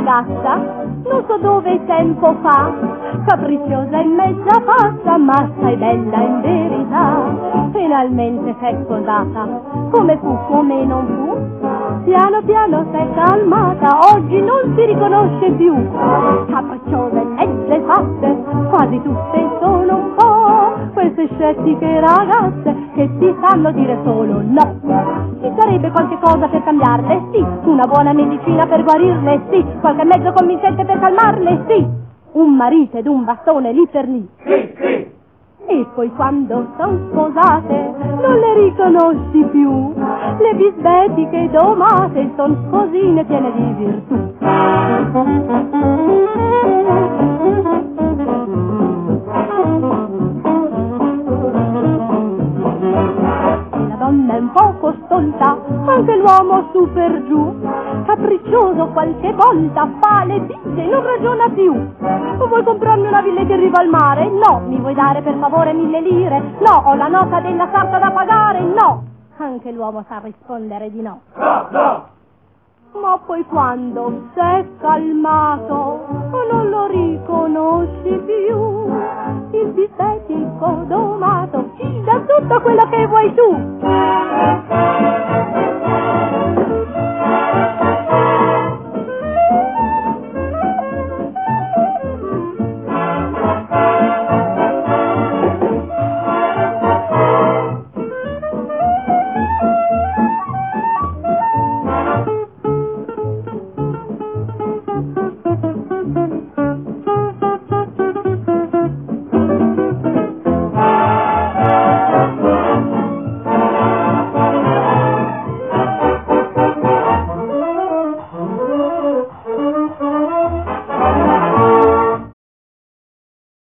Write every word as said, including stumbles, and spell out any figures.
ragazza, non so dove tempo fa, capricciosa e mezza pazza, ma sei bella in verità. Finalmente sei sposata, come fu, come non fu, piano piano sei calmata, oggi non si riconosce più. Capricciose e mezze fatte, quasi tutte sono un po' queste scettiche ragazze che ti sanno dire solo no. Ci sarebbe qualche cosa per cambiarle, sì, una buona medicina per guarirle, sì, qualche mezzo convincente per calmarle, sì, un marito ed un bastone lì per lì. Sì, sì. E poi quando son sposate non le riconosci più, le bisbetiche domate son cosine piene di virtù. La donna è un poco stolta, anche l'uomo su per giù, capriccioso qualche volta, fa le bizze, non ragiona più. Vuoi comprarmi una villa che arriva al mare? No. Mi vuoi dare per favore mille lire? No. Ho la nota della sarta da pagare? No. Anche l'uomo sa rispondere di no. No, no. Ma poi quando s'è calmato non lo riconosci più, il bistetico domato ti dà tutto quello che vuoi tu.